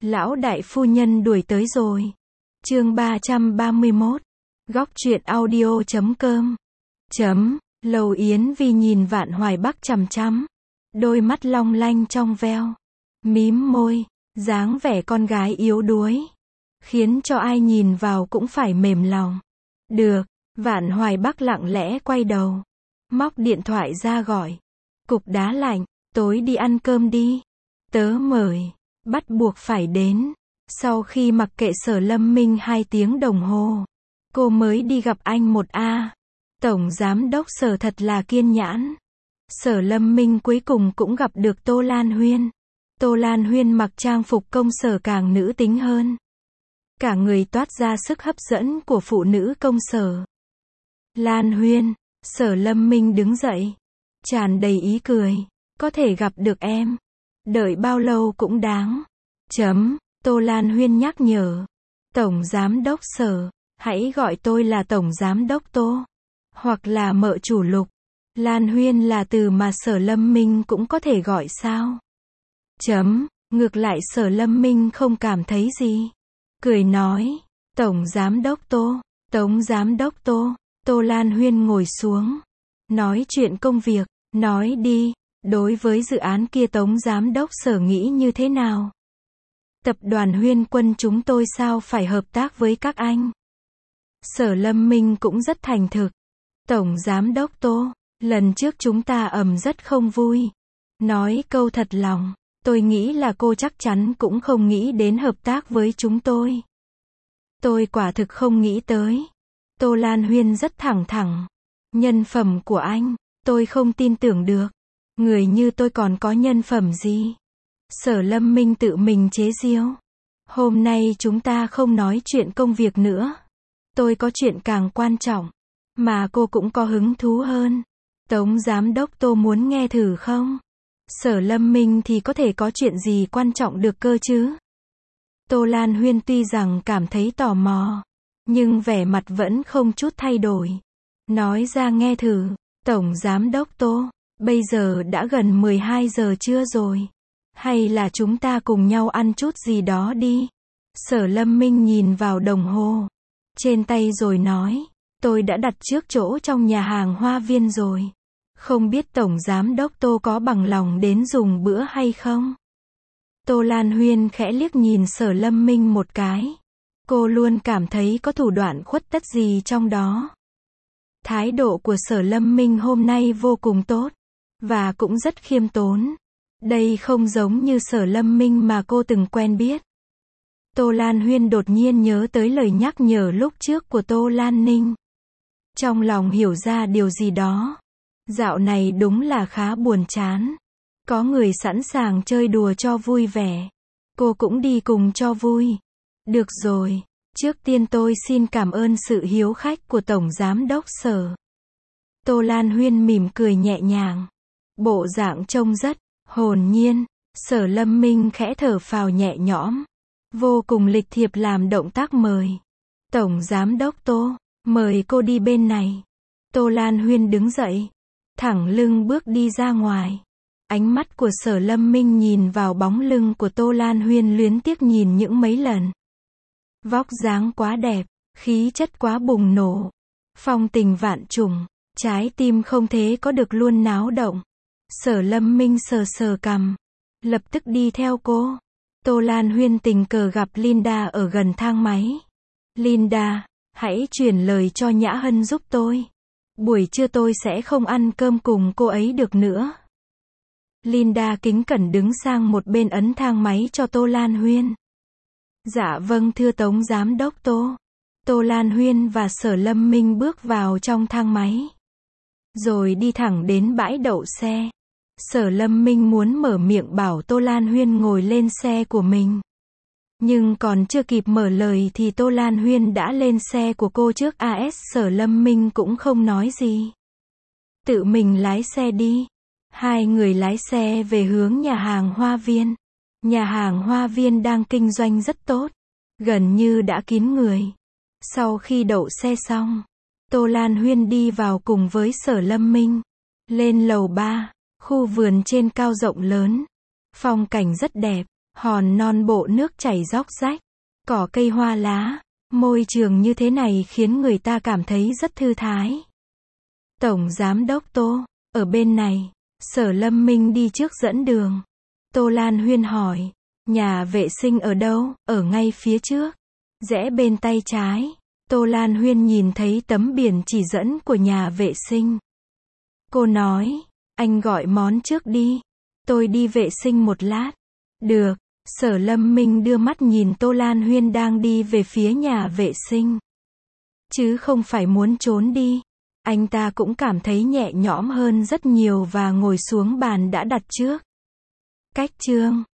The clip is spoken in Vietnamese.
Lão đại phu nhân đuổi tới rồi. Chương 331. Góc truyện audio.com. Lầu Yến Vi nhìn Vạn Hoài Bắc chằm chằm. Đôi mắt long lanh trong veo. Mím môi. Dáng vẻ con gái yếu đuối. Khiến cho ai nhìn vào cũng phải mềm lòng. Được. Vạn Hoài Bắc lặng lẽ quay đầu. Móc điện thoại ra gọi. Cục đá lạnh. Tối đi ăn cơm đi. Tớ mời. Bắt buộc phải đến. Sau khi mặc kệ Sở Lâm Minh 2 tiếng đồng hồ, cô mới đi gặp anh một a. Tổng giám đốc Sở thật là kiên nhãn. Sở Lâm Minh cuối cùng cũng gặp được Tô Lan Huyên. Tô Lan Huyên mặc trang phục công sở càng nữ tính hơn. Cả người toát ra sức hấp dẫn của phụ nữ công sở. Lan Huyên, Sở Lâm Minh đứng dậy, tràn đầy ý cười. Có thể gặp được em. Đợi bao lâu cũng đáng. Tô Lan Huyên nhắc nhở. Tổng giám đốc Sở, hãy gọi tôi là Tổng giám đốc Tô. Hoặc là mợ chủ Lục. Lan Huyên là từ mà Sở Lâm Minh cũng có thể gọi sao? Ngược lại Sở Lâm Minh không cảm thấy gì. Cười nói. Tổng giám đốc Tô. Tống giám đốc Tô. Tô Lan Huyên ngồi xuống. Nói chuyện công việc. Nói đi. Đối với dự án kia Tống giám đốc Sở nghĩ như thế nào? Tập đoàn Huyên Quân chúng tôi sao phải hợp tác với các anh? Sở Lâm Minh cũng rất thành thực. Tổng giám đốc Tô, lần trước chúng ta rất không vui. Nói câu thật lòng, tôi nghĩ là cô chắc chắn cũng không nghĩ đến hợp tác với chúng tôi. Tôi quả thực không nghĩ tới. Tô Lan Huyên rất thẳng thẳng. Nhân phẩm của anh, tôi không tin tưởng được. Người như tôi còn có nhân phẩm gì? Sở Lâm Minh tự mình chế giễu. Hôm nay chúng ta không nói chuyện công việc nữa. Tôi có chuyện càng quan trọng, mà cô cũng có hứng thú hơn. Tống giám đốc Tô muốn nghe thử không? Sở Lâm Minh thì có thể có chuyện gì quan trọng được cơ chứ? Tô Lan Huyên tuy rằng cảm thấy tò mò, nhưng vẻ mặt vẫn không chút thay đổi. Nói ra nghe thử. Tổng giám đốc Tô, bây giờ đã gần 12 giờ trưa rồi. Hay là chúng ta cùng nhau ăn chút gì đó đi. Sở Lâm Minh nhìn vào đồng hồ trên tay rồi nói. Tôi đã đặt trước chỗ trong nhà hàng Hoa Viên rồi. Không biết Tổng giám đốc Tô có bằng lòng đến dùng bữa hay không? Tô Lan Huyên khẽ liếc nhìn Sở Lâm Minh một cái. Cô luôn cảm thấy có thủ đoạn khuất tất gì trong đó. Thái độ của Sở Lâm Minh hôm nay vô cùng tốt. Và cũng rất khiêm tốn. Đây không giống như Sở Lâm Minh mà cô từng quen biết. Tô Lan Huyên đột nhiên nhớ tới lời nhắc nhở lúc trước của Tô Lan Ninh. Trong lòng hiểu ra điều gì đó. Dạo này đúng là khá buồn chán. Có người sẵn sàng chơi đùa cho vui vẻ. Cô cũng đi cùng cho vui. Được rồi. Trước tiên tôi xin cảm ơn sự hiếu khách của Tổng giám đốc Sở. Tô Lan Huyên mỉm cười nhẹ nhàng. Bộ dạng trông rất hồn nhiên. Sở Lâm Minh khẽ thở phào nhẹ nhõm. Vô cùng lịch thiệp làm động tác mời. Tổng giám đốc Tô, mời cô đi bên này. Tô Lan Huyên đứng dậy. Thẳng lưng bước đi ra ngoài. Ánh mắt của Sở Lâm Minh nhìn vào bóng lưng của Tô Lan Huyên luyến tiếc nhìn những mấy lần. Vóc dáng quá đẹp, khí chất quá bùng nổ. Phong tình vạn trùng, trái tim không thế có được luôn náo động. Sở Lâm Minh sờ sờ cằm. Lập tức đi theo cô. Tô Lan Huyên tình cờ gặp Linda ở gần thang máy. Linda, hãy chuyển lời cho Nhã Hân giúp tôi. Buổi trưa tôi sẽ không ăn cơm cùng cô ấy được nữa. Linda kính cẩn đứng sang một bên ấn thang máy cho Tô Lan Huyên. Dạ vâng thưa Tống giám đốc Tô. Tô Lan Huyên và Sở Lâm Minh bước vào trong thang máy. Rồi đi thẳng đến bãi đậu xe. Sở Lâm Minh muốn mở miệng bảo Tô Lan Huyên ngồi lên xe của mình. Nhưng còn chưa kịp mở lời thì Tô Lan Huyên đã lên xe của cô trước AS. Sở Lâm Minh cũng không nói gì. Tự mình lái xe đi. Hai người lái xe về hướng nhà hàng Hoa Viên. Nhà hàng Hoa Viên đang kinh doanh rất tốt. Gần như đã kín người. Sau khi đậu xe xong, Tô Lan Huyên đi vào cùng với Sở Lâm Minh. Lên lầu 3. Khu vườn trên cao rộng lớn. Phong cảnh rất đẹp. Hòn non bộ nước chảy róc rách, cỏ cây hoa lá, môi trường như thế này khiến người ta cảm thấy rất thư thái. Tổng Giám đốc Tô, ở bên này, Sở Lâm Minh đi trước dẫn đường. Tô Lan Huyên hỏi, nhà vệ sinh ở đâu? Ở ngay phía trước, rẽ bên tay trái. Tô Lan Huyên nhìn thấy tấm biển chỉ dẫn của nhà vệ sinh. Cô nói, anh gọi món trước đi, tôi đi vệ sinh một lát. Được. Sở Lâm Minh đưa mắt nhìn Tô Lan Huyên đang đi về phía nhà vệ sinh. Chứ không phải muốn trốn đi. Anh ta cũng cảm thấy nhẹ nhõm hơn rất nhiều và ngồi xuống bàn đã đặt trước. Cách chương